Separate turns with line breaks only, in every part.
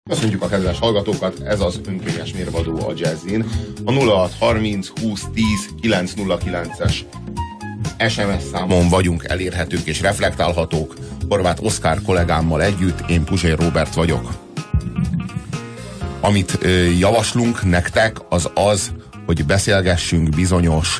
Köszönjük a kedves hallgatókat, ez az önkényes mérvadó a Jazzin. A 0630 20 10 909-es SMS számon vagyunk elérhetők és reflektálhatók. Horváth Oszkár kollégámmal együtt, én Puzsér Róbert vagyok. Amit javaslunk nektek, az, hogy beszélgessünk bizonyos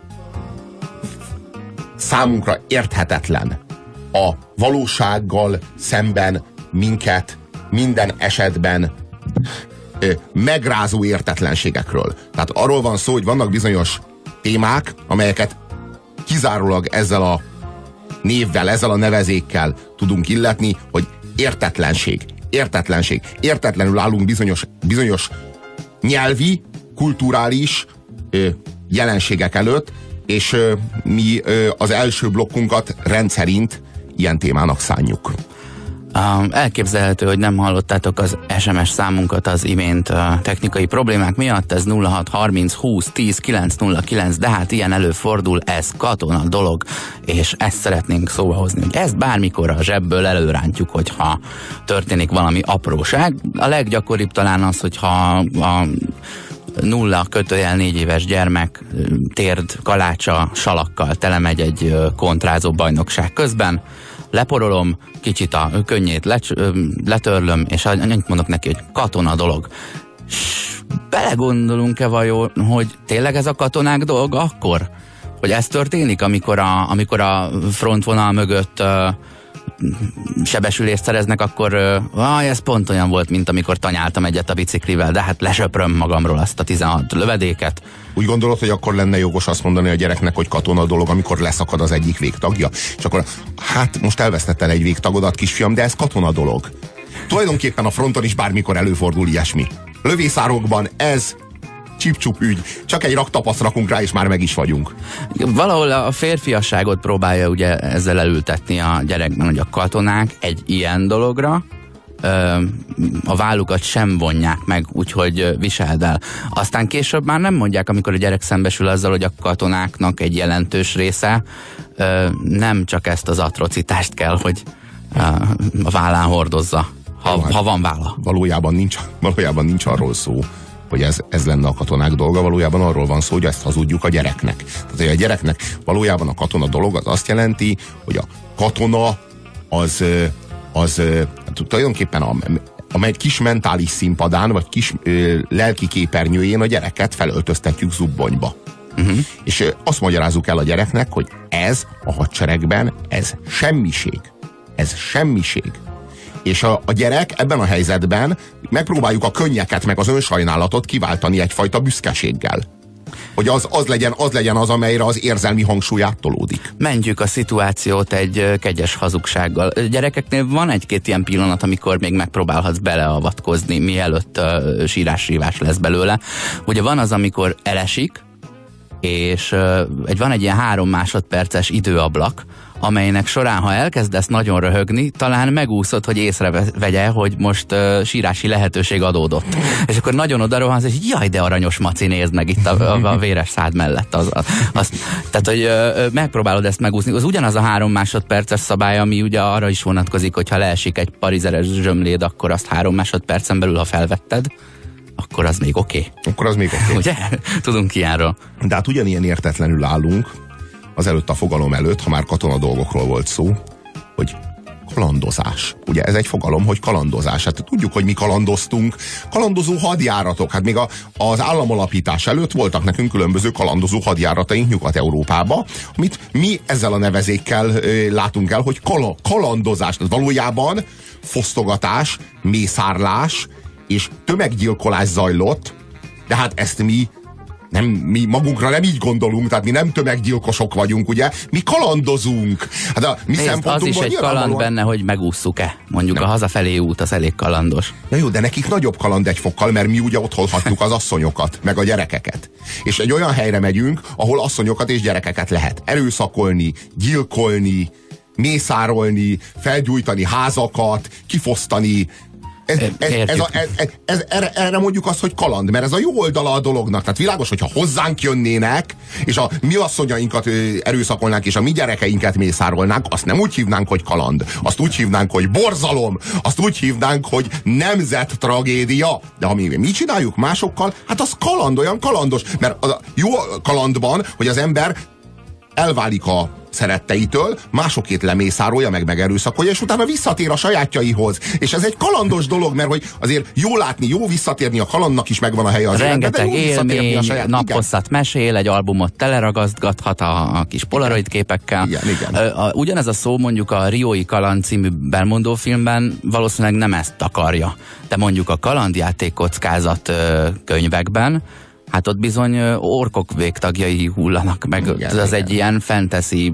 számunkra érthetetlen, a valósággal szemben minket minden esetben megrázó értetlenségekről. Tehát arról van szó, hogy vannak bizonyos témák, amelyeket kizárólag ezzel a névvel, ezzel a nevezékkel tudunk illetni, hogy értetlenség. Értetlenül állunk bizonyos nyelvi, kulturális jelenségek előtt, és mi az első blokkunkat rendszerint ilyen témának szánjuk.
Elképzelhető, hogy nem hallottátok az SMS számunkat az imént technikai problémák miatt, ez 0630 20 10 909, de hát ilyen előfordul, ez katona dolog, és ezt szeretnénk szóba hozni, hogy ezt bármikor a zsebből előrántjuk, hogyha történik valami apróság. A leggyakoribb talán az, hogyha a 0-4 éves gyermek térd kalácsa salakkal telemegy egy kontrázó bajnokság közben, leporolom, kicsit a könnyét letörlöm, és annyit mondok neki, hogy katona dolog. Belegondolunk-e vajon, hogy tényleg ez a katonák dolga akkor? Hogy ez történik, amikor a frontvonal mögött sebesülést szereznek, akkor ez pont olyan volt, mint amikor tanyáltam egyet a biciklivel, de hát lesöpröm magamról azt a 16 lövedéket.
Úgy gondolod, hogy akkor lenne jogos azt mondani a gyereknek, hogy katona dolog, amikor leszakad az egyik végtagja? És akkor, hát most elvesztetted egy végtagodat, kisfiam, de ez katona dolog. Tulajdonképpen a fronton is bármikor előfordul ilyesmi. Lövészárokban ez csip-csup ügy. Csak egy raktapaszt rakunk rá, és már meg is vagyunk.
Valahol a férfiasságot próbálja ugye ezzel elültetni a gyerekben, hogy a katonák egy ilyen dologra a vállukat sem vonják meg, úgyhogy viseld el. Aztán később már nem mondják, amikor a gyerek szembesül azzal, hogy a katonáknak egy jelentős része nem csak ezt az atrocitást kell, hogy a vállán hordozza, ha van válla.
Valójában nincs arról szó, hogy ez lenne a katonák dolga, valójában arról van szó, hogy ezt hazudjuk a gyereknek. Tehát, hogy a gyereknek valójában a katona dolog az azt jelenti, hogy a katona az tulajdonképpen a kis mentális színpadán, vagy kis lelki képernyőjén a gyereket felöltöztetjük zubbonyba. És azt magyarázzuk el a gyereknek, hogy ez a hadseregben, ez semmiség. Ez semmiség. És a gyerek ebben a helyzetben megpróbáljuk a könnyeket, meg az önsajnálatot kiváltani egyfajta büszkeséggel. Hogy az legyen az, amelyre az érzelmi hangsúly áttolódik.
Mentjük a szituációt egy kegyes hazugsággal. A gyerekeknél van egy-két ilyen pillanat, amikor még megpróbálhatsz beleavatkozni, mielőtt sírás-rívás lesz belőle. Ugye van az, amikor elesik, és van egy ilyen 3 másodperces időablak, amelynek során, ha elkezdesz nagyon röhögni, talán megúszod, hogy észrevegye, hogy most sírási lehetőség adódott. És akkor nagyon odarohansz, és jaj, de aranyos Maci, nézd meg itt a véres szád mellett. Tehát, hogy megpróbálod ezt megúszni. Az ugyanaz a 3 másodperces szabály, ami ugye arra is vonatkozik, hogy ha leesik egy parizeres zsömléd, akkor azt 3 másodpercen belül, ha felvetted, akkor az még oké.
Akkor az még oké.
Ugye? Tudunk ilyenről.
De hát ugyanilyen értetlenül állunk azelőtt a fogalom előtt, ha már katona dolgokról volt szó, hogy kalandozás. Ugye ez egy fogalom, hogy kalandozás. Hát tudjuk, hogy mi kalandoztunk. Kalandozó hadjáratok. Hát még az államalapítás előtt voltak nekünk különböző kalandozó hadjárataink Nyugat-Európába, amit mi ezzel a nevezékkel látunk el, hogy kalandozás. Tehát valójában fosztogatás, mészárlás és tömeggyilkolás zajlott, de hát ezt mi magunkra nem így gondolunk, tehát mi nem tömeggyilkosok vagyunk, ugye? Mi kalandozunk. Hát a mi
az is egy kaland benne, hogy megússzuk-e. Mondjuk nem. A hazafelé út az elég kalandos.
Na jó, de nekik nagyobb kaland egy fokkal, mert mi ugye otthon hagytuk az asszonyokat, meg a gyerekeket. És egy olyan helyre megyünk, ahol asszonyokat és gyerekeket lehet erőszakolni, gyilkolni, mészárolni, felgyújtani házakat, kifosztani Erre mondjuk azt, hogy kaland, mert ez a jó oldala a dolognak. Tehát világos, hogyha hozzánk jönnének, és a mi asszonyainkat erőszakolnánk, és a mi gyerekeinket mészárolnánk, azt nem úgy hívnánk, hogy kaland. Azt úgy hívnánk, hogy borzalom. Azt úgy hívnánk, hogy nemzettragédia. De ha mi csináljuk másokkal, hát az kaland, olyan kalandos. Mert a jó kalandban, hogy az ember elválik a szeretteitől, másokét lemészárolja, meg megerőszakolja, és utána visszatér a sajátjaihoz. És ez egy kalandos dolog, mert hogy azért jó látni, jó visszatérni, a kalandnak is megvan a helye az életben, de jó
élmény, naphosszat mesél, egy albumot teleragasztgat a kis polaroid képekkel.
Igen.
Ugyanez a szó mondjuk a Riói Kaland című Belmondo filmben valószínűleg nem ezt akarja. De mondjuk a Kalandjáték kockázat könyvekben, hát ott bizony orkok végtagjai hullanak meg.
Igen,
ez egy ilyen fantasy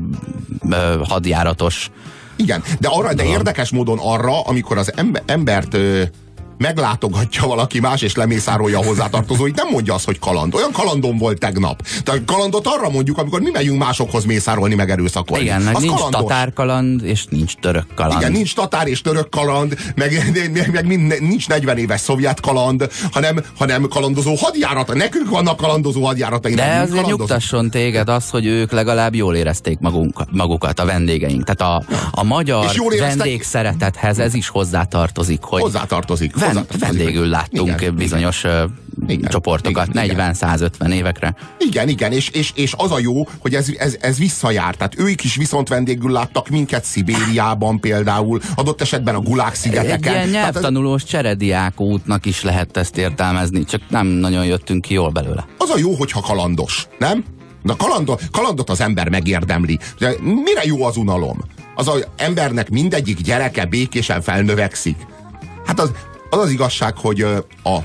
hadjáratos.
Igen, de érdekes módon arra, amikor az embert meglátogatja valaki más, és lemészárolja a hozzátartozóit, nem mondja azt, hogy kaland. Olyan kalandom volt tegnap. Tehát kalandot arra mondjuk, amikor mi megyünk másokhoz mészárolni, meg erőszakolni.
Igen, meg nincs tatárkaland, és nincs török kaland.
Igen, nincs tatár és török kaland, meg nincs 40 éves szovjet kaland, hanem kalandozó hadjárata. Nekünk vannak kalandozó hadjárataink.
De azért nyugtasson téged az, hogy ők legalább jól érezték magukat, a vendégeink. Tehát a magyar vendégszeretethez ez is hozzátartozik.
Hozzátartozik.
Vendégül láttunk bizonyos csoportokat 40-150 évekre.
Igen, és az a jó, hogy ez visszajár. Tehát ők is viszont vendégül láttak minket Szibériában például, adott esetben a Gulág szigeteken.
Egy ilyen nyelvtanulós cserediák útnak is lehet ezt értelmezni, csak nem nagyon jöttünk ki jól belőle.
Az a jó, hogyha kalandos, nem? Na kalandot az ember megérdemli. Mire jó az unalom? Az embernek mindegyik gyereke békésen felnövekszik. Hát az igazság, hogy a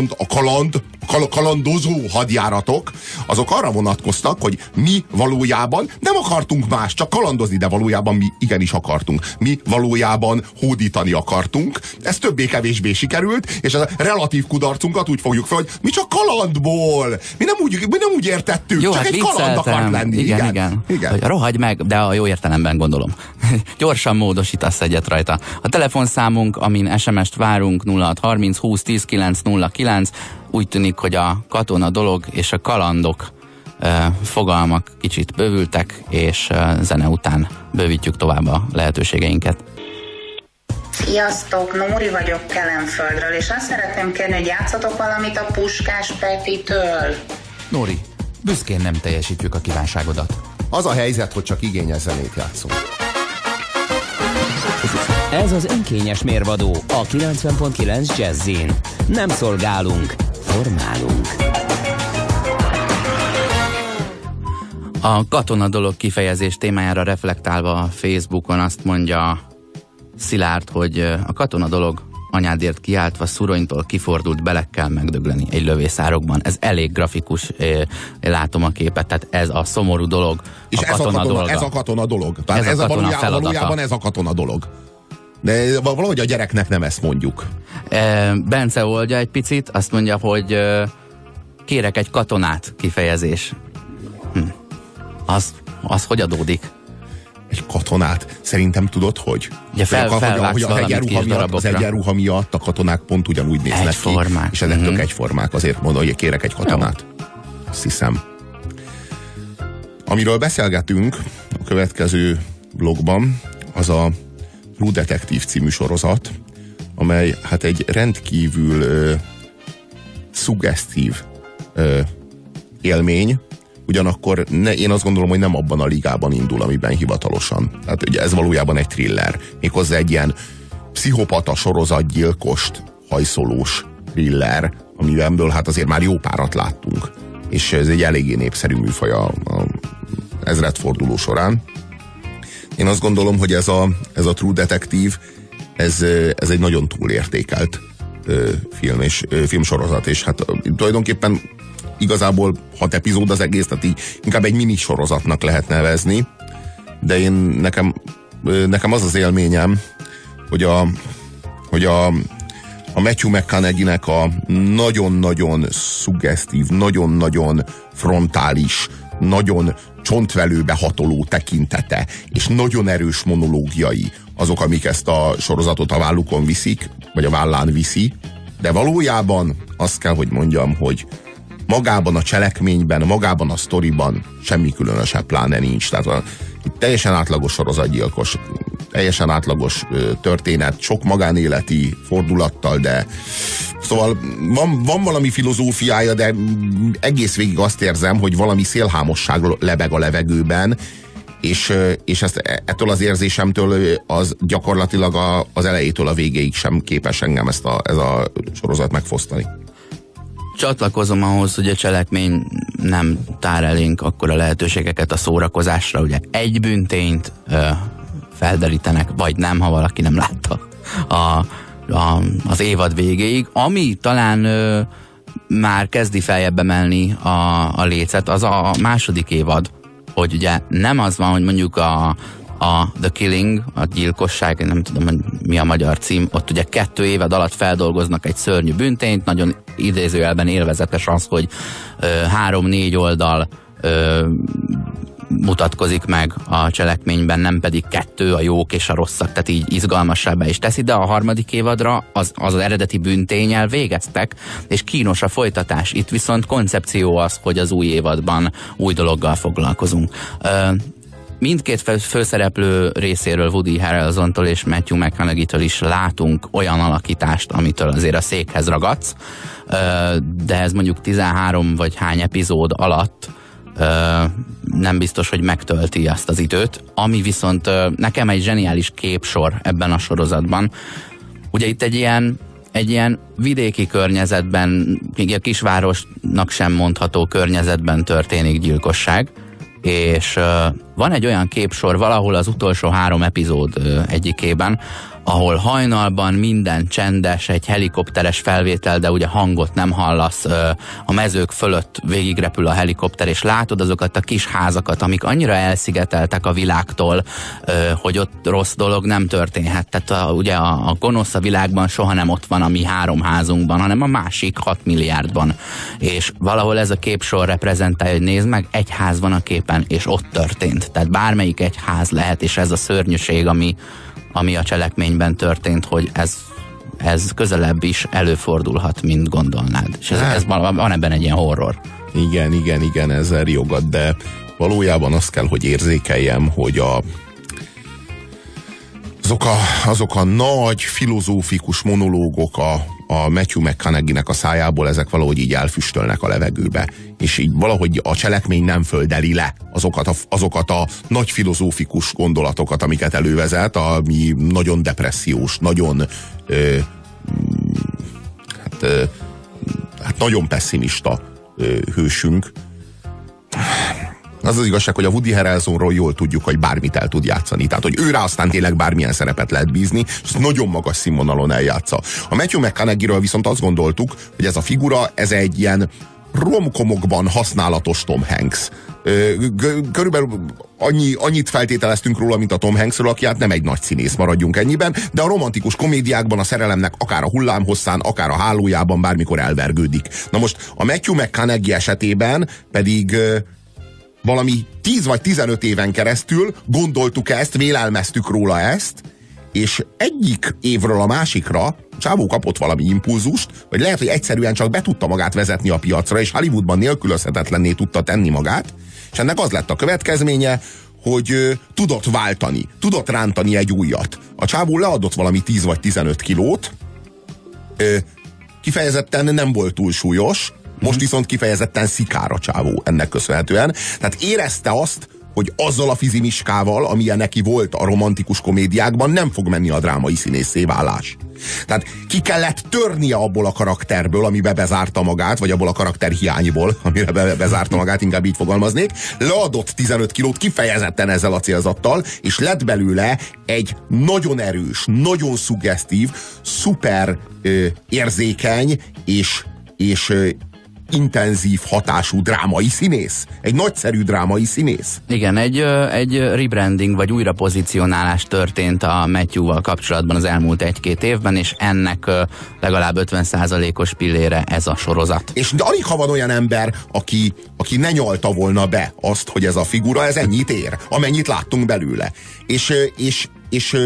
kalandozó hadjáratok, azok arra vonatkoztak, hogy mi valójában nem akartunk más, csak kalandozni, de valójában mi igenis akartunk. Mi valójában hódítani akartunk. Ez többé-kevésbé sikerült, és a relatív kudarcunkat úgy fogjuk fel, hogy mi csak kalandból. Mi nem úgy értettük,
jó,
csak
hát
egy kaland akart lenni.
Igen. Hogy rohagy meg, de a jó értelemben gondolom. Gyorsan módosítasz egyet rajta. A telefonszámunk, amin SMS-t várunk, 0630 20 10 909. Úgy tűnik, hogy a katona dolog és a kalandok fogalmak kicsit bővültek, és zene után bővítjük tovább a lehetőségeinket.
Sziasztok, Nóri vagyok Kelenföldről, és azt szeretném kérni, hogy játszatok valamit a Puskás Petitől.
Nóri, büszkén nem teljesítjük a kívánságodat.
Az a helyzet, hogy csak igényes zenét játszunk.
Ez az önkényes mérvadó a 90.9 Jazzin. Nem szolgálunk, formálunk.
A katona dolog kifejezés témájára reflektálva a Facebookon azt mondja Szilárd, hogy a katona dolog anyádért kiáltva szuronytól kifordult belekkel megdögleni egy lövészárokban. Ez elég grafikus, látom a képet, tehát ez a szomorú dolog.
És ez a katona dolog. Tehát ez a valójában ez a katona dolog. De valahogy a gyereknek nem ezt mondjuk.
Bence oldja egy picit, azt mondja, hogy kérek egy katonát kifejezés. Az hogy adódik?
Egy katonát? Szerintem tudod, hogy?
Ugye hogy
az egyenruha miatt a katonák pont ugyanúgy néznek
egyformák.
Ki, és ezek tök egyformák. Azért mondom, hogy kérek egy katonát. Jó. Azt hiszem. Amiről beszélgetünk a következő blogban, az a True Detective című sorozat, amely hát egy rendkívül szuggesztív élmény, ugyanakkor én azt gondolom, hogy nem abban a ligában indul, amiben hivatalosan. Tehát ugye ez valójában egy thriller. Méghozzá egy ilyen pszichopata sorozatgyilkost hajszolós thriller, amiből hát azért már jó párat láttunk. És ez egy eléggé népszerű műfaj a ezredforduló során. Én azt gondolom, hogy ez a True Detective, ez egy nagyon túlértékelt filmsorozat, és hát tulajdonképpen igazából 6 epizód az egész, tehát így inkább egy mini sorozatnak lehet nevezni, de nekem az az élményem, hogy a Matthew McConaughey-nek a nagyon-nagyon szuggesztív, nagyon-nagyon frontális, nagyon csontvelőbe hatoló tekintete, és nagyon erős monológiai azok, amik ezt a sorozatot a vállukon viszik, vagy a vállán viszi, de valójában azt kell, hogy mondjam, hogy magában a cselekményben, magában a sztoriban semmi különösebb pláne nincs. Tehát itt teljesen átlagos sorozatgyilkos, teljesen átlagos történet, sok magánéleti fordulattal, de szóval van valami filozófiája, de egész végig azt érzem, hogy valami szélhámosság lebeg a levegőben, és ettől az érzésemtől az gyakorlatilag az elejétől a végéig sem képes engem ez a sorozat megfosztani.
Csatlakozom ahhoz, hogy a cselekmény nem tár elénk akkora lehetőségeket a szórakozásra, ugye egy büntényt felderítenek, vagy nem, ha valaki nem látta az évad végéig, ami talán már kezdi feljebb emelni a lécet, az a második évad, hogy ugye nem az van, hogy mondjuk a The Killing, a gyilkosság, nem tudom, hogy mi a magyar cím, ott ugye 2 évad alatt feldolgoznak egy szörnyű büntényt, nagyon idézőjelben élvezetes az, hogy 3-4 oldal mutatkozik meg a cselekményben, nem pedig 2, a jók és a rosszak, tehát így izgalmasabbá is teszi, de a harmadik évadra az eredeti bűntényel végeztek, és kínos a folytatás. Itt viszont koncepció az, hogy az új évadban új dologgal foglalkozunk. Mindkét főszereplő részéről, Woody Harrelsontól és Matthew McConaughey-től is látunk olyan alakítást, amitől azért a székhez ragadsz, de ez mondjuk 13 vagy hány epizód alatt nem biztos, hogy megtölti azt az időt, ami viszont nekem egy zseniális képsor ebben a sorozatban. Ugye itt egy ilyen vidéki környezetben, még a kisvárosnak sem mondható környezetben történik gyilkosság, és van egy olyan képsor valahol az utolsó 3 epizód egyikében, ahol hajnalban minden csendes, egy helikopteres felvétel, de ugye hangot nem hallasz, a mezők fölött végigrepül a helikopter, és látod azokat a kis házakat, amik annyira elszigeteltek a világtól, hogy ott rossz dolog nem történhet. Tehát ugye a gonosz a világban soha nem ott van a mi 3 házunkban, hanem a másik 6 milliárdban. És valahol ez a képsor reprezentálja, hogy nézd meg, egy ház van a képen, és ott történt. Tehát bármelyik egy ház lehet, és ez a szörnyűség, ami a cselekményben történt, hogy ez közelebb is előfordulhat, mint gondolnád. És van ebben egy ilyen horror.
Igen, ezzel riogat, de valójában azt kell, hogy érzékeljem, hogy azok a nagy filozófikus monológok a Matthew McConaughey-nek a szájából, ezek valahogy így elfüstölnek a levegőbe. És így valahogy a cselekmény nem földeli le azokat a nagy filozófikus gondolatokat, amiket elővezet, ami nagyon depressziós, nagyon nagyon pessimista hősünk. Az az igazság, hogy a Woody Harrelsonról jól tudjuk, hogy bármit el tud játszani. Tehát, hogy őre aztán tényleg bármilyen szerepet lehet bízni, és ezt nagyon magas színvonalon eljátsza. A Matthew McConaugheyről viszont azt gondoltuk, hogy ez a figura, ez egy ilyen romkomokban használatos Tom Hanks. Körülbelül annyit feltételeztünk róla, mint a Tom Hanksről, aki hát nem egy nagy színész, maradjunk ennyiben, de a romantikus komédiákban a szerelemnek akár a hullámhosszán, akár a hálójában bármikor elvergődik. Na most a Matthew McConaughey esetében pedig valami 10 vagy 15 éven keresztül gondoltuk ezt, vélelmeztük róla ezt, és egyik évről a másikra csávó kapott valami impulzust, vagy lehet, hogy egyszerűen csak be tudta magát vezetni a piacra, és Hollywoodban nélkülözhetetlenné tudta tenni magát, és ennek az lett a következménye, hogy tudott váltani, tudott rántani egy újat. A csávó leadott valami 10 vagy 15 kilót, kifejezetten nem volt túl súlyos, most viszont kifejezetten szikár a csávó ennek köszönhetően. Tehát érezte azt, hogy azzal a fizimiskával, amilyen neki volt a romantikus komédiákban, nem fog menni a drámai színészé válás. Tehát ki kellett törnie abból a karakterből, amibe bezárta magát, vagy abból a karakterhiányból, amire bezárta magát, inkább így fogalmaznék. Leadott 15 kilót kifejezetten ezzel a célzattal, és lett belőle egy nagyon erős, nagyon szuggesztív, szuper érzékeny és intenzív hatású drámai színész. Egy nagyszerű drámai színész.
Igen, egy rebranding vagy újrapozicionálás történt a Matthew-val kapcsolatban az elmúlt 1-2 évben, és ennek legalább 50%-os pillére ez a sorozat.
És alig ha van olyan ember, aki ne nyalta volna be azt, hogy ez a figura, ez ennyit ér, amennyit láttunk belőle. És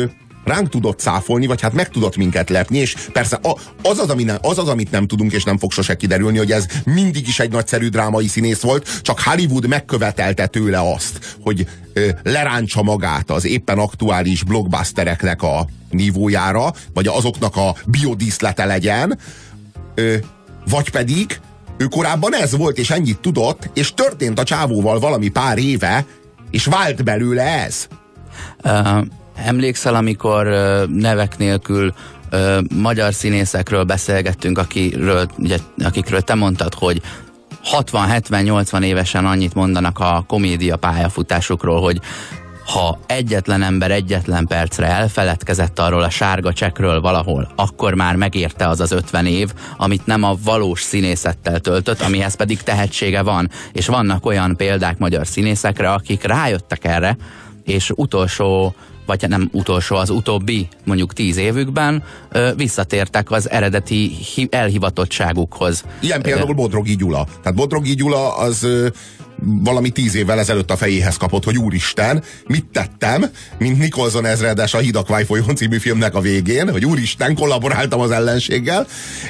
ránk tudott cáfolni, vagy hát meg tudott minket lepni, és persze az, amit nem tudunk, és nem fog sose kiderülni, hogy ez mindig is egy nagyszerű drámai színész volt, csak Hollywood megkövetelte tőle azt, hogy leráncsa magát az éppen aktuális blockbustereknek a nívójára, vagy azoknak a biodíszlete legyen, vagy pedig ő korábban ez volt, és ennyit tudott, és történt a csávóval valami pár éve, és vált belőle ez.
Emlékszel, amikor nevek nélkül magyar színészekről beszélgettünk, akikről te mondtad, hogy 60-70-80 évesen annyit mondanak a komédia pályafutásukról, hogy ha egyetlen ember egyetlen percre elfeledkezett arról a sárga csekkről valahol, akkor már megérte az 50 év, amit nem a valós színészettel töltött, amihez pedig tehetsége van. És vannak olyan példák magyar színészekre, akik rájöttek erre, és nem utolsó, az utóbbi mondjuk 10 évükben visszatértek az eredeti elhivatottságukhoz. Ilyen
például Bodrogi Gyula. Tehát Bodrogi Gyula az valami 10 évvel ezelőtt a fejéhez kapott, hogy úristen, mit tettem, mint Nicholson ezredes a Hidakvály folyón című filmnek a végén, hogy úristen, kollaboráltam az ellenséggel,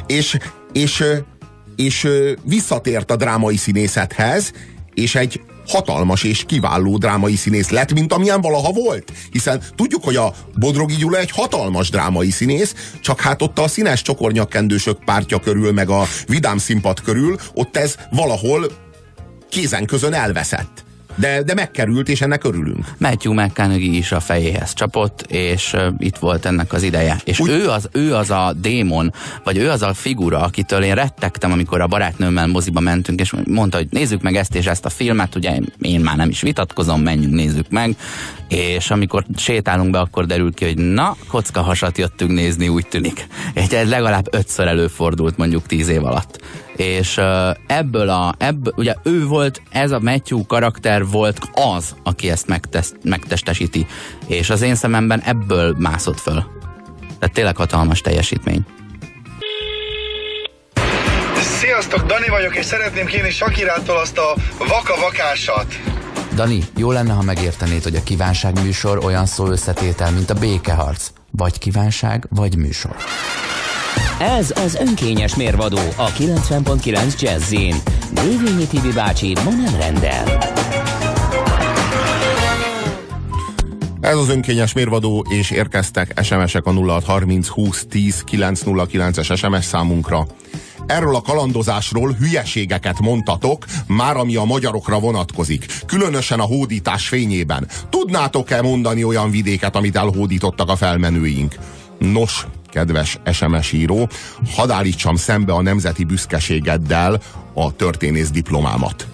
és visszatért a drámai színészethez, és egy hatalmas és kiváló drámai színész lett, mint amilyen valaha volt. Hiszen tudjuk, hogy a Bodrogi Gyula egy hatalmas drámai színész, csak hát ott a színes csokornyakkendősök pártja körül, meg a vidám színpad körül, ott ez valahol kézen közön elveszett. De megkerült, és ennek örülünk.
Matthew McConaughey is a fejéhez csapott, és itt volt ennek az ideje. És ő az a démon, vagy ő az a figura, akitől én rettegtem, amikor a barátnőmmel moziba mentünk, és mondta, hogy nézzük meg ezt és ezt a filmet, ugye én már nem is vitatkozom, menjünk, nézzük meg, és amikor sétálunk be, akkor derül ki, hogy na, kockahasat jöttünk nézni, úgy tűnik. Ez legalább 5-ször előfordult mondjuk 10 év alatt. És ebből ugye ő volt, ez a Matthew karakter volt az, aki ezt megtestesíti. És az én szememben ebből mászott föl. Tehát tényleg hatalmas teljesítmény.
Sziasztok, Dani vagyok, és szeretném kérni Shakirától azt a vaka-vakásat.
Dani, jó lenne, ha megértenéd, hogy a kívánság műsor olyan szó összetétel, mint a békeharc. Vagy kívánság, vagy műsor.
Ez az önkényes mérvadó a 90.9 Jazzin. Dévényi Tibi bácsi ma nem rendel.
Ez az önkényes mérvadó, és érkeztek SMS-ek a 0630 20 10 909-es SMS számunkra. Erről a kalandozásról hülyeségeket mondtatok, már ami a magyarokra vonatkozik. Különösen a hódítás fényében. Tudnátok-e mondani olyan vidéket, amit elhódítottak a felmenőink? Nos, kedves SMS író, hadd állítsam szembe a nemzeti büszkeségeddel a történész diplomámat.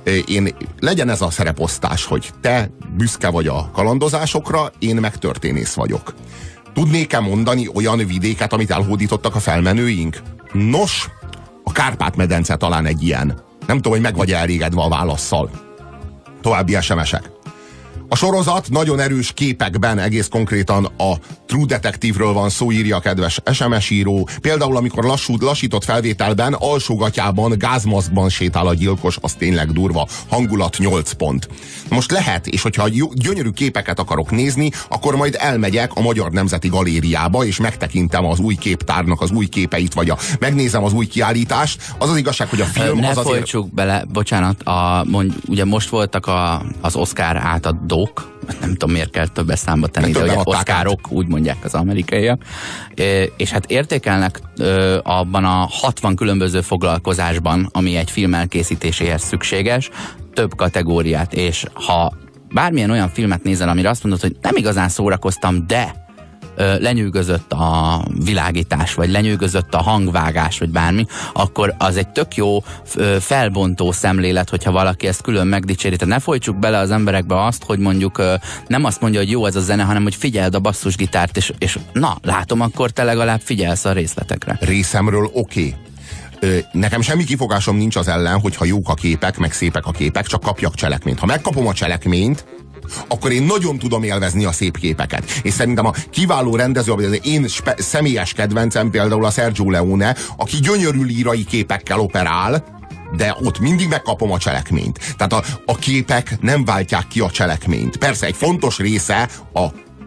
Legyen ez a szereposztás, hogy te büszke vagy a kalandozásokra, én meg történész vagyok. Tudnék-e mondani olyan vidéket, amit elhódítottak a felmenőink? Nos, a Kárpát-medence talán egy ilyen. Nem tudom, hogy meg vagy elégedve a válasszal. További SMS-ek. A sorozat nagyon erős képekben, egész konkrétan a True Detective-ről van szó, írja a kedves SMS író. Például, amikor lassított felvételben, alsógatyában, gázmaszkban sétál a gyilkos, az tényleg durva. Hangulat 8 pont. Most lehet, és hogyha gyönyörű képeket akarok nézni, akkor majd elmegyek a Magyar Nemzeti Galériába, és megtekintem az új képtárnak az új képeit, vagy megnézem az új kiállítást. Az az igazság, hogy a film
ne
az azért...
folytsuk bele, bocsánat, ugye most voltak az Oscar átadó, nem tudom miért kell többes számba tenni, de ugye Oscarok, úgy mondják az amerikaiak, és hát értékelnek abban a 60 különböző foglalkozásban, ami egy film elkészítéséhez szükséges, több kategóriát, és ha bármilyen olyan filmet nézel, amire azt mondod, hogy nem igazán szórakoztam, de lenyűgözött a világítás, vagy lenyűgözött a hangvágás, vagy bármi, akkor az egy tök jó felbontó szemlélet, hogyha valaki ezt külön megdicséri. Tehát ne folytsuk bele az emberekbe azt, hogy mondjuk nem azt mondja, hogy jó ez a zene, hanem hogy figyeld a basszusgitárt, és na, látom, akkor te legalább figyelsz a részletekre.
Részemről oké. Nekem semmi kifogásom nincs az ellen, hogyha jók a képek, meg szépek a képek, csak kapjak cselekményt. Ha megkapom a cselekményt, akkor én nagyon tudom élvezni a szép képeket. És szerintem a kiváló rendező, vagy az én személyes kedvencem például a Sergio Leone, aki gyönyörű lírai képekkel operál, de ott mindig megkapom a cselekményt. Tehát a képek nem váltják ki a cselekményt. Persze egy fontos része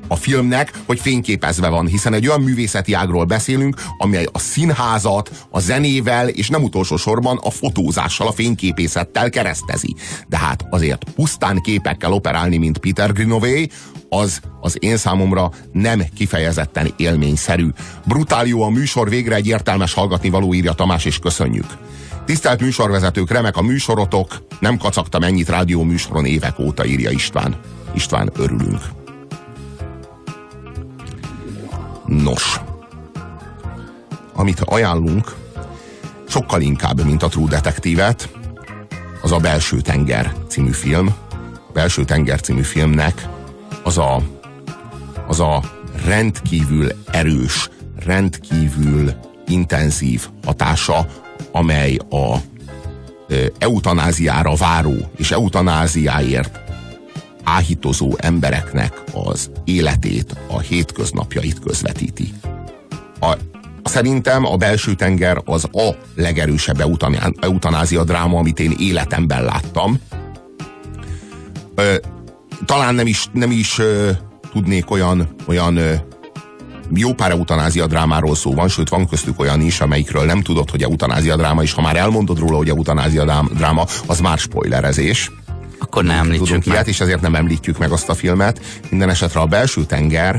a filmnek, hogy fényképezve van, hiszen egy olyan művészeti ágról beszélünk, amely a színházat, a zenével, és nem utolsó sorban a fotózással, a fényképészettel keresztezi. De hát azért pusztán képekkel operálni, mint Peter Greenaway, az én számomra nem kifejezetten élményszerű. Brutál jó a műsor, végre egy értelmes hallgatnivaló, írja Tamás, és köszönjük. Tisztelt műsorvezetők, remek a műsorotok, nem kacagtam ennyit rádió műsoron évek óta, írja István. István, örülünk. Nos, amit ajánlunk, sokkal inkább, mint a True Detective-et, az a Belső tenger című film. A Belső tenger című filmnek az a rendkívül erős, rendkívül intenzív hatása, amely a eutanáziára váró és eutanáziáért áhítozó embereknek az életét, a hétköznapjait közvetíti. Szerintem a Belső tenger az a legerősebb eutanázia dráma, amit én életemben láttam. Talán nem is tudnék olyan jó pár eutanázia drámáról szó van, sőt van köztük olyan is, amelyikről nem tudod, hogy eutanázia dráma, és ha már elmondod róla, hogy eutanázia dráma, az már spoilerezés.
Akkor nem említsük meg.
És ezért nem említjük meg azt a filmet. Minden esetre a Belső tenger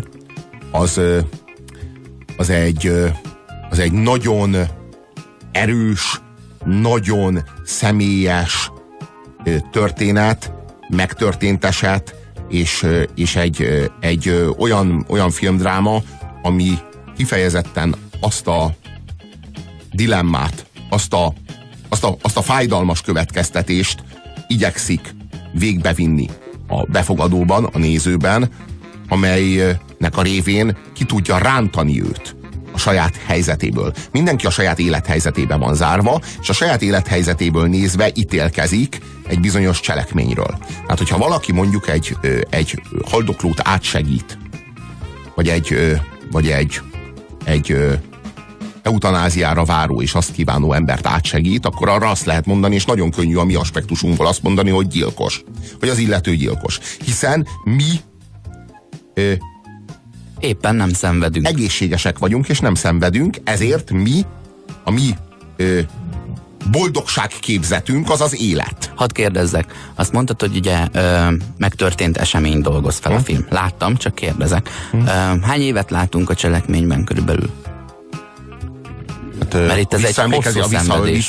az egy nagyon erős, nagyon személyes történet, megtörtént eset, és egy olyan filmdráma, ami kifejezetten azt a dilemmát, azt a fájdalmas következtetést igyekszik végbevinni a befogadóban, a nézőben, amelynek a révén ki tudja rántani őt a saját helyzetéből. Mindenki a saját élethelyzetében van zárva, és a saját élethelyzetéből nézve ítélkezik egy bizonyos cselekményről. Tehát, hogyha valaki mondjuk egy haldoklót átsegít, vagy egy eutanáziára váró és azt kívánó embert átsegít, akkor arra azt lehet mondani, és nagyon könnyű a mi aspektusunkból azt mondani, hogy gyilkos. Hogy az illető gyilkos. Hiszen mi
éppen nem szenvedünk.
Egészségesek vagyunk, és nem szenvedünk, ezért a mi boldogságképzetünk az az élet.
Hadd kérdezzek, azt mondtad, hogy ugye megtörtént esemény dolgoz fel a film. Láttam, csak kérdezek. Hány évet látunk a cselekményben körülbelül? Mert itt ez egy hosszú szenvedés,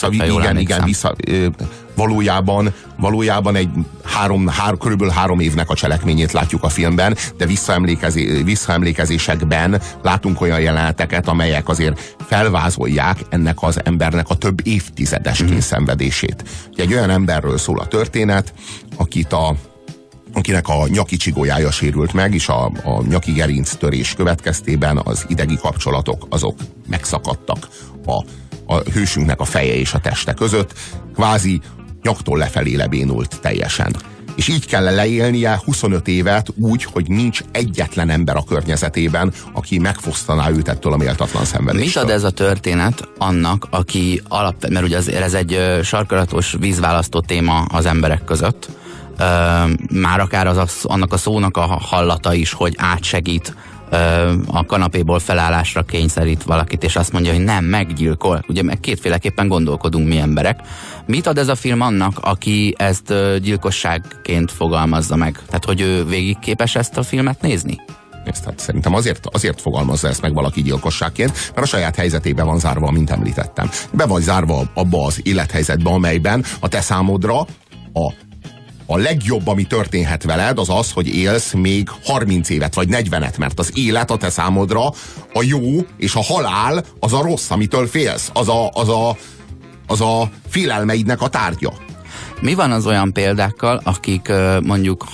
valójában egy körülbelül 3 évnek a cselekményét látjuk a filmben, de visszaemlékezésekben látunk olyan jeleneteket, amelyek azért felvázolják ennek az embernek a több évtizedes kényszenvedését. Egy olyan emberről szól a történet, akinek a nyaki csigójája sérült meg, és a nyaki gerinc törés következtében az idegi kapcsolatok azok megszakadtak a hősünknek a feje és a teste között, kvázi nyaktól lefelé lebénult teljesen. És így kell leélnie 25 évet úgy, hogy nincs egyetlen ember a környezetében, aki megfosztaná őt ettől a méltatlan szenvedéstől.
Mit ad ez a történet annak, aki mert ugye ez egy sarkalatos vízválasztó téma az emberek között, már akár annak a szónak a hallata is, hogy átsegít, a kanapéból felállásra kényszerít valakit, és azt mondja, hogy nem, meggyilkol. Ugye meg kétféleképpen gondolkodunk mi emberek. Mit ad ez a film annak, aki ezt gyilkosságként fogalmazza meg? Tehát, hogy ő végig képes ezt a filmet nézni?
Tehát szerintem azért fogalmazza ezt meg valaki gyilkosságként, mert a saját helyzetében van zárva, mint említettem. Be vagy zárva abba az élethelyzetbe, amelyben a te számodra a legjobb, ami történhet veled, az az, hogy élsz még 30 évet, vagy 40-et, mert az élet a te számodra a jó, és a halál az a rossz, amitől félsz, az a félelmeidnek a tárgya.
Mi van az olyan példákkal, akik mondjuk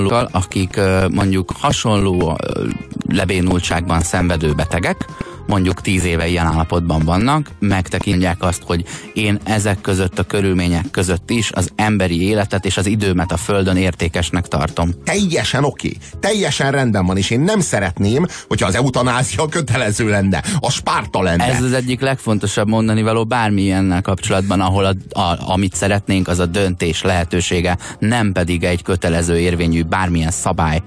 hasonló lebénultságban szenvedő betegek, mondjuk 10 éve ilyen állapotban vannak, megtekintják azt, hogy én ezek között a körülmények között is az emberi életet és az időmet a Földön értékesnek tartom.
Teljesen oké. Teljesen rendben van, és én nem szeretném, hogyha az eutanázia kötelező lenne, a Spárta lenne.
Ez az egyik legfontosabb mondani való bármilyennel kapcsolatban, ahol amit szeretnénk, az a döntés lehetősége, nem pedig egy kötelező érvényű bármilyen szabály.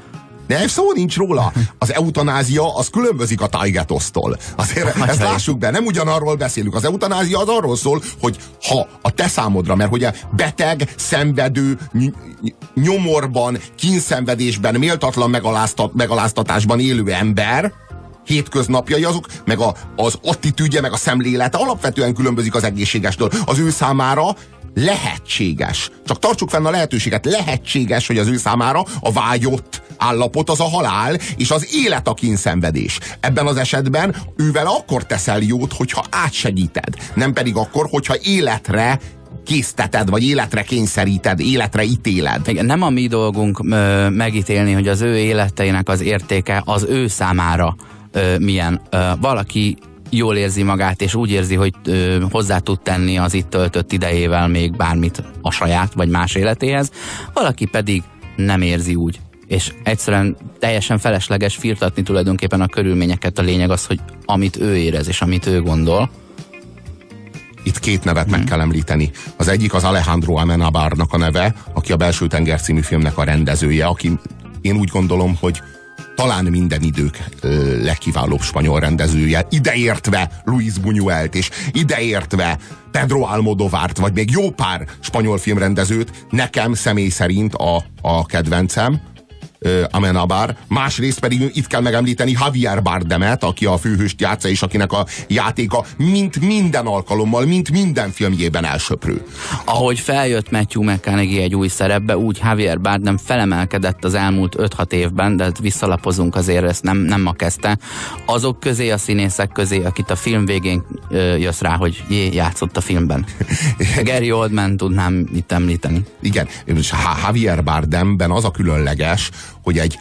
Nem, szó nincs róla. Az eutanázia az különbözik a tájgetosztól. Azért ezt lássuk be, nem ugyanarról beszélünk. Az eutanázia az arról szól, hogy ha a te számodra, mert ugye beteg, szenvedő, nyomorban, kínszenvedésben, méltatlan megaláztatásban élő ember hétköznapjai azok, meg az attitűdje, meg a szemlélete alapvetően különbözik az egészségestől. Az ő számára lehetséges. Csak tartsuk fenn a lehetőséget. Lehetséges, hogy az ő számára a vágyott állapot az a halál, és az élet a kínszenvedés. Ebben az esetben ővel akkor teszel jót, hogyha átsegíted. Nem pedig akkor, hogyha életre készteted, vagy életre kényszeríted, életre ítéled.
Nem a mi dolgunk megítélni, hogy az ő életeinek az értéke az ő számára milyen. Valaki jól érzi magát, és úgy érzi, hogy hozzá tud tenni az itt töltött idejével még bármit a saját vagy más életéhez, valaki pedig nem érzi úgy. És egyszerűen teljesen felesleges firtatni tulajdonképpen a körülményeket. A lényeg az, hogy amit ő érez, és amit ő gondol.
Itt két nevet meg kell említeni. Az egyik az Alejandro Amenabarnak a neve, aki a Belső tenger című filmnek a rendezője, aki én úgy gondolom, hogy talán minden idők legkiválóbb spanyol rendezője, ideértve Luis Buñuelt, és ideértve Pedro Almodóvárt, vagy még jó pár spanyol filmrendezőt, nekem személy szerint a kedvencem, Amenabar. Másrészt pedig itt kell megemlíteni Javier Bardemet, aki a főhőst játsza, és akinek a játéka mint minden alkalommal, mint minden filmjében elsöprő.
Ahogy feljött Matthew McConaughey egy új szerepbe, úgy Javier Bardem felemelkedett az elmúlt 5-6 évben, de visszalapozunk azért, ezt nem ma kezdte. Azok közé, a színészek közé, akit a film végén jössz rá, hogy játszott a filmben. Gary Oldman tudnám itt említeni.
Igen, és Javier Bardemben az a különleges, hogy egy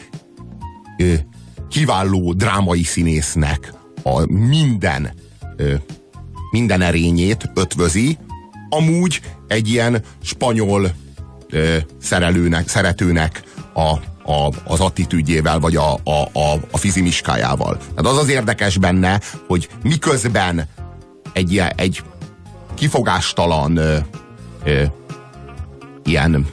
kiváló drámai színésznek a minden erényét ötvözi, amúgy egy ilyen spanyol szeretőnek az attitűdjével, vagy a fizimiskájával. Tehát az érdekes benne, hogy miközben egy kifogástalan ilyen,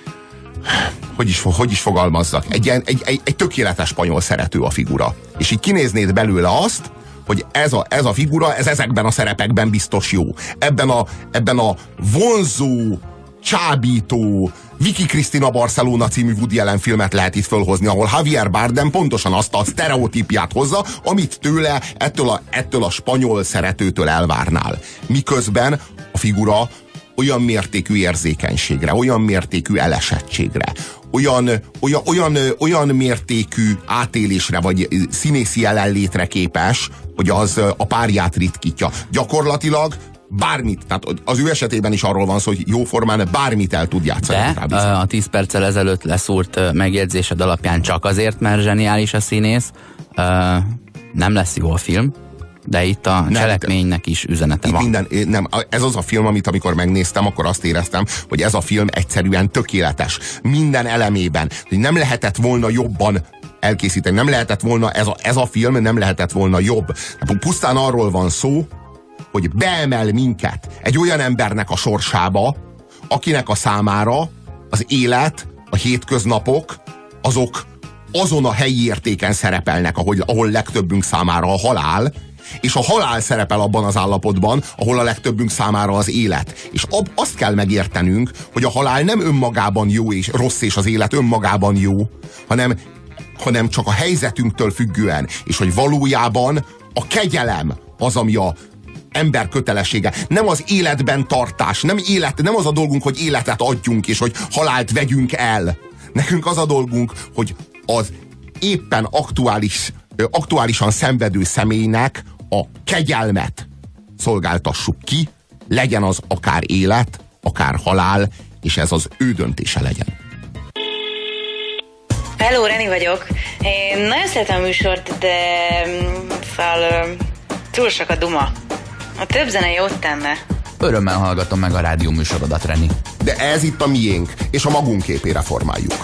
hogy is fogalmazzak, egy tökéletes spanyol szerető a figura. És így kinéznéd belőle azt, hogy ez a figura, ez ezekben a szerepekben biztos jó. Ebben a vonzó, csábító, Vicky Cristina Barcelona című Woody Allen filmet lehet itt fölhozni, ahol Javier Bardem pontosan azt a sztereotípiát hozza, amit tőle ettől a spanyol szeretőtől elvárnál. Miközben a figura olyan mértékű érzékenységre, olyan mértékű elesettségre, olyan mértékű átélésre, vagy színészi jelenlétre képes, hogy az a párját ritkítja. Gyakorlatilag bármit, tehát az ő esetében is arról van szó, hogy jóformán bármit el tud játszani.
De a 10 perccel ezelőtt leszúrt megjegyzésed alapján csak azért, mert zseniális a színész, nem lesz jó a film, de itt a cselekménynek is üzenete van. Ez az a film, amit amikor megnéztem, akkor azt éreztem, hogy ez a film egyszerűen tökéletes. Minden elemében. Nem lehetett volna jobban elkészíteni, nem lehetett volna, ez a film nem lehetett volna jobb. Pusztán arról van szó, hogy beemel minket egy olyan embernek a sorsába, akinek a számára az élet, a hétköznapok, azok azon a helyi értéken szerepelnek, ahol legtöbbünk számára a halál, és a halál szerepel abban az állapotban, ahol a legtöbbünk számára az élet. És azt kell megértenünk, hogy a halál nem önmagában jó és rossz, és az élet önmagában jó, hanem csak a helyzetünktől függően, és hogy valójában a kegyelem az, ami a ember kötelessége. Nem az életben tartás, nem az a dolgunk, hogy életet adjunk, és hogy halált vegyünk el. Nekünk az a dolgunk, hogy az éppen aktuálisan szenvedő személynek a kegyelmet szolgáltassuk ki, legyen az akár élet, akár halál, és ez az ő döntése legyen.
Hello, Reni vagyok. Én nagyon szeretem a műsort, de túl sok a duma. A több zene jót tenne.
Örömmel hallgatom meg a rádió műsorodat, Reni.
De ez itt a miénk, és a magunk képére formáljuk.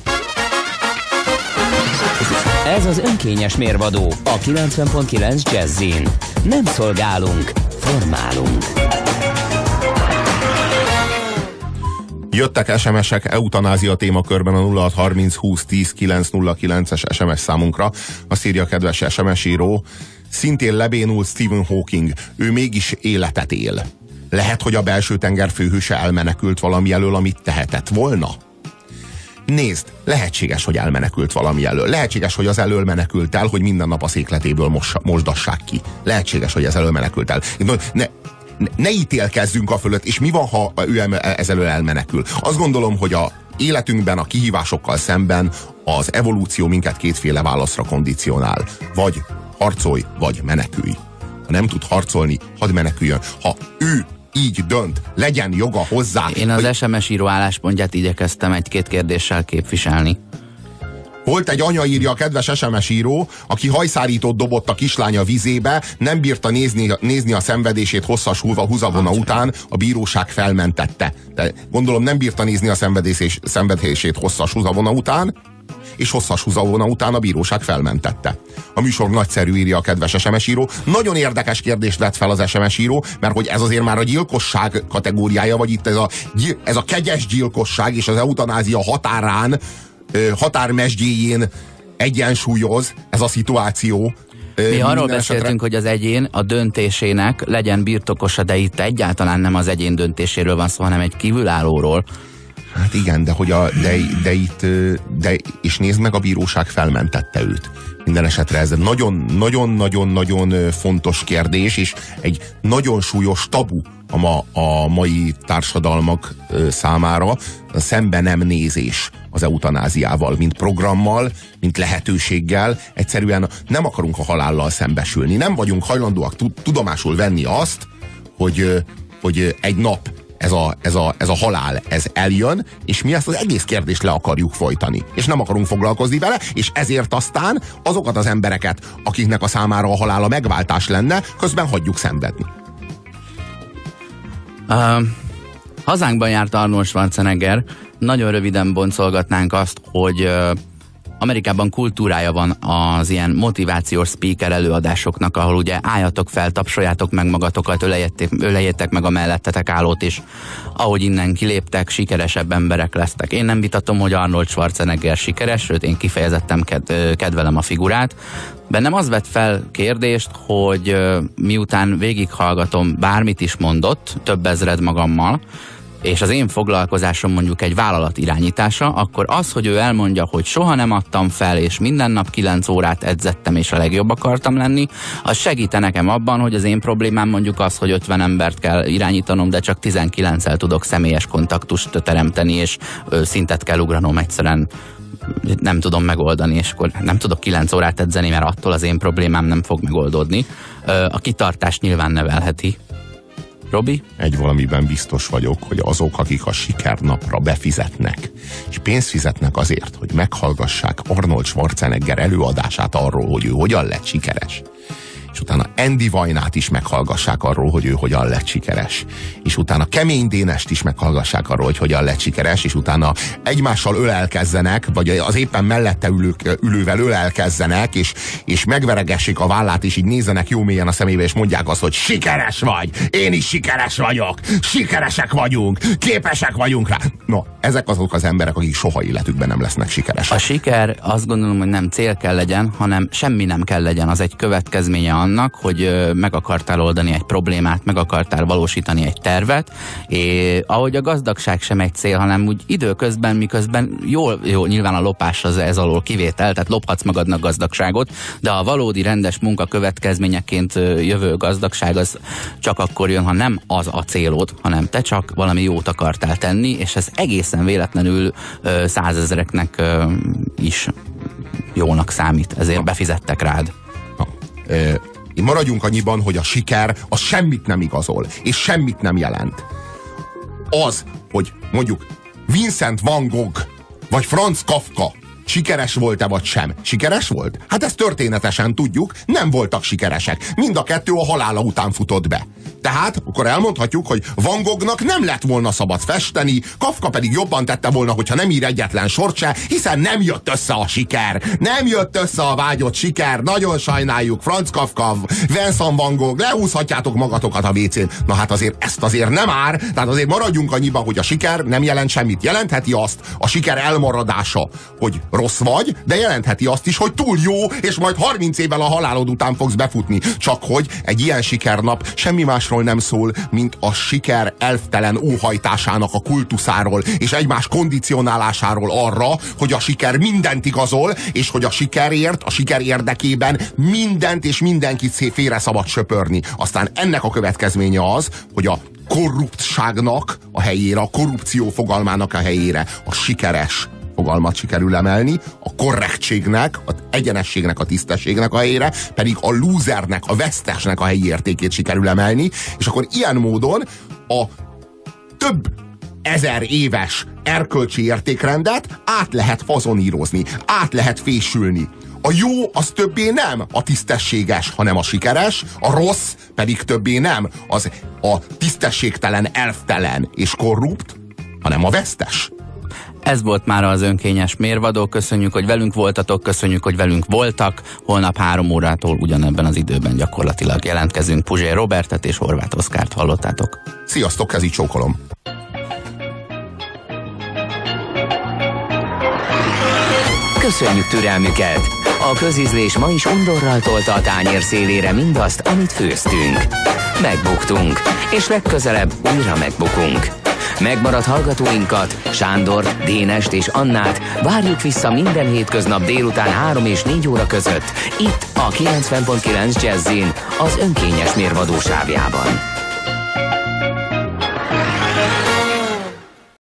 Ez az önkényes mérvadó a 90.9 Jazzin. Nem szolgálunk, formálunk.
Jöttek SMS-ek eutanázia témakörben a 0630 20 10 909-es SMS számunkra. Azt írja a kedves SMS író, szintén lebénult Stephen Hawking, ő mégis életet él. Lehet, hogy a belső tenger főhőse elmenekült valami elől, amit tehetett volna? Nézd, lehetséges, hogy elmenekült valami elől. Lehetséges, hogy az elől menekült el, hogy minden nap a székletéből mosdassák ki. Lehetséges, hogy ez elől menekült el. Ne ítélkezzünk a fölött, és mi van, ha ő ez elől elmenekül? Azt gondolom, hogy a életünkben a kihívásokkal szemben az evolúció minket kétféle válaszra kondicionál. Vagy harcolj, vagy menekülj. Ha nem tud harcolni, hadd meneküljön. Ha ő így dönt, legyen joga hozzá.
Én az SMS író álláspontját igyekeztem egy-két kérdéssel képviselni.
Volt egy anya, írja a kedves SMS író, aki hajszárítót dobott a kislánya vizébe, nem bírta nézni a szenvedését hosszas húzavona után, a bíróság felmentette. De gondolom nem bírta nézni a szenvedését hosszas húzavona után, és hosszas húzavona után a bíróság felmentette. A műsor nagyszerű, írja a kedves SMS író. Nagyon érdekes kérdést vett fel az SMS író, mert hogy ez azért már a gyilkosság kategóriája, vagy itt ez a kegyes gyilkosság és az eutanázia határmesdjéjén egyensúlyoz ez a szituáció.
Mi arról beszéltünk, hogy az egyén a döntésének legyen birtokosa, de itt egyáltalán nem az egyén döntéséről van szó, hanem egy kívülállóról.
Hát igen, de és nézd meg, a bíróság felmentette őt. Minden esetre ez nagyon-nagyon fontos kérdés, és egy nagyon súlyos tabu a mai társadalmak számára, a szembe nem nézés az eutanáziával, mint programmal, mint lehetőséggel. Egyszerűen nem akarunk a halállal szembesülni. Nem vagyunk hajlandóak tudomásul venni azt, hogy egy nap ez a halál, ez eljön, és mi ezt az egész kérdést le akarjuk folytani. És nem akarunk foglalkozni vele, és ezért aztán azokat az embereket, akiknek a számára a halál a megváltás lenne, közben hagyjuk szenvedni.
Hazánkban járt Arnold Schwarzenegger. Nagyon röviden boncolgatnánk azt, hogy Amerikában kultúrája van az ilyen motivációs speaker előadásoknak, ahol ugye álljatok fel, tapsoljátok meg magatokat, öleljétek meg a mellettetek állót, és ahogy innen kiléptek, sikeresebb emberek lesztek. Én nem vitatom, hogy Arnold Schwarzenegger sikeres, sőt én kifejezetten kedvelem a figurát. Bennem az vett fel kérdést, hogy miután végighallgatom, bármit is mondott, több ezred magammal, és az én foglalkozásom mondjuk egy vállalat irányítása, akkor az, hogy ő elmondja, hogy soha nem adtam fel, és minden nap 9 órát edzettem, és a legjobb akartam lenni, az segít nekem abban, hogy az én problémám mondjuk az, hogy 50 embert kell irányítanom, de csak 19-el tudok személyes kontaktust teremteni, és szintet kell ugranom, egyszerűen nem tudom megoldani, és akkor nem tudok 9 órát edzeni, mert attól az én problémám nem fog megoldódni. A kitartást nyilván nevelheti. Robi?
Egy valamiben biztos vagyok, hogy azok, akik a sikernapra befizetnek, és pénzt fizetnek azért, hogy meghallgassák Arnold Schwarzenegger előadását arról, hogy ő hogyan lett sikeres, és utána Andy Vajnát is meghallgassák arról, hogy ő hogyan lett sikeres, és utána Kemény Dénest is meghallgassák arról, hogy hogyan lett sikeres, és utána egymással ölelkezzenek, vagy az éppen mellette ülővel ölelkezzenek, és megveregessék a vállát, és így nézzenek jó mélyen a szemébe, és mondják azt, hogy sikeres vagy, én is sikeres vagyok, sikeresek vagyunk, képesek vagyunk rá. No, ezek azok az emberek, akik soha életükben nem lesznek sikeresek.
A siker, azt gondolom, hogy nem cél kell legyen, hanem semmi nem kell legyen, az egy következménye annak, hogy meg akartál oldani egy problémát, meg akartál valósítani egy tervet, és ahogy a gazdagság sem egy cél, hanem úgy időközben, miközben jó, nyilván a lopás az ez alól kivétel, tehát lophatsz magadnak gazdagságot, de a valódi rendes munka következményeként jövő gazdagság az csak akkor jön, ha nem az a célod, hanem te csak valami jót akartál tenni, és ez egészen véletlenül 100 000-eknek is jónak számít, ezért befizettek rád.
Maradjunk annyiban, hogy a siker az semmit nem igazol, és semmit nem jelent. Az, hogy mondjuk Vincent van Gogh, vagy Franz Kafka sikeres volt-e vagy sem? Sikeres volt? Hát ezt történetesen tudjuk, nem voltak sikeresek. Mind a kettő a halála után futott be. Tehát akkor elmondhatjuk, hogy Van Goghnak nem lett volna szabad festeni, Kafka pedig jobban tette volna, hogyha nem ír egyetlen sort se, hiszen nem jött össze a siker. Nem jött össze a vágyott siker. Nagyon sajnáljuk, Franz Kafka, Vincent van Gogh, lehúzhatjátok magatokat a WC-n. Na hát azért ezt azért nem ár, tehát azért maradjunk annyiban, hogy a siker nem jelent semmit. Jelentheti azt a siker elmaradása, hogy rossz vagy, de jelentheti azt is, hogy túl jó, és majd 30 évvel a halálod után fogsz befutni. Csak hogy egy ilyen sikernap semmi másról nem szól, mint a siker elvtelen óhajtásának a kultuszáról, és egymás kondicionálásáról arra, hogy a siker mindent igazol, és hogy a sikerért, a siker érdekében mindent és mindenkit félre szabad söpörni. Aztán ennek a következménye az, hogy a korruptságnak a helyére, a korrupció fogalmának a helyére a sikeres fogalmat sikerül emelni, a korrektségnek, az egyenességnek, a tisztességnek a helyére, pedig a lúzernek, a vesztesnek a helyi értékét sikerül emelni, és akkor ilyen módon a több ezer éves erkölcsi értékrendet át lehet fazonírozni, át lehet fésülni. A jó az többé nem a tisztességes, hanem a sikeres, a rossz pedig többé nem az a tisztességtelen, elvtelen és korrupt, hanem a vesztes.
Ez volt már az önkényes mérvadó. Köszönjük, hogy velünk voltatok, köszönjük, hogy velünk voltak. Holnap 3 órától ugyanebben az időben gyakorlatilag jelentkezünk. Puzsér Robertet és Horváth Oszkárt hallottátok.
Sziasztok, kezi csókolom!
Köszönjük türelmüket! A közízlés ma is undorral tolta a tányér szélére mindazt, amit főztünk. Megbuktunk, és legközelebb újra megbukunk. Megmaradt hallgatóinkat, Sándort, Dénest és Annát várjuk vissza minden hétköznap délután 3 és 4 óra között, itt a 90.9 Jazzin, az önkényes mérvadó sávjában.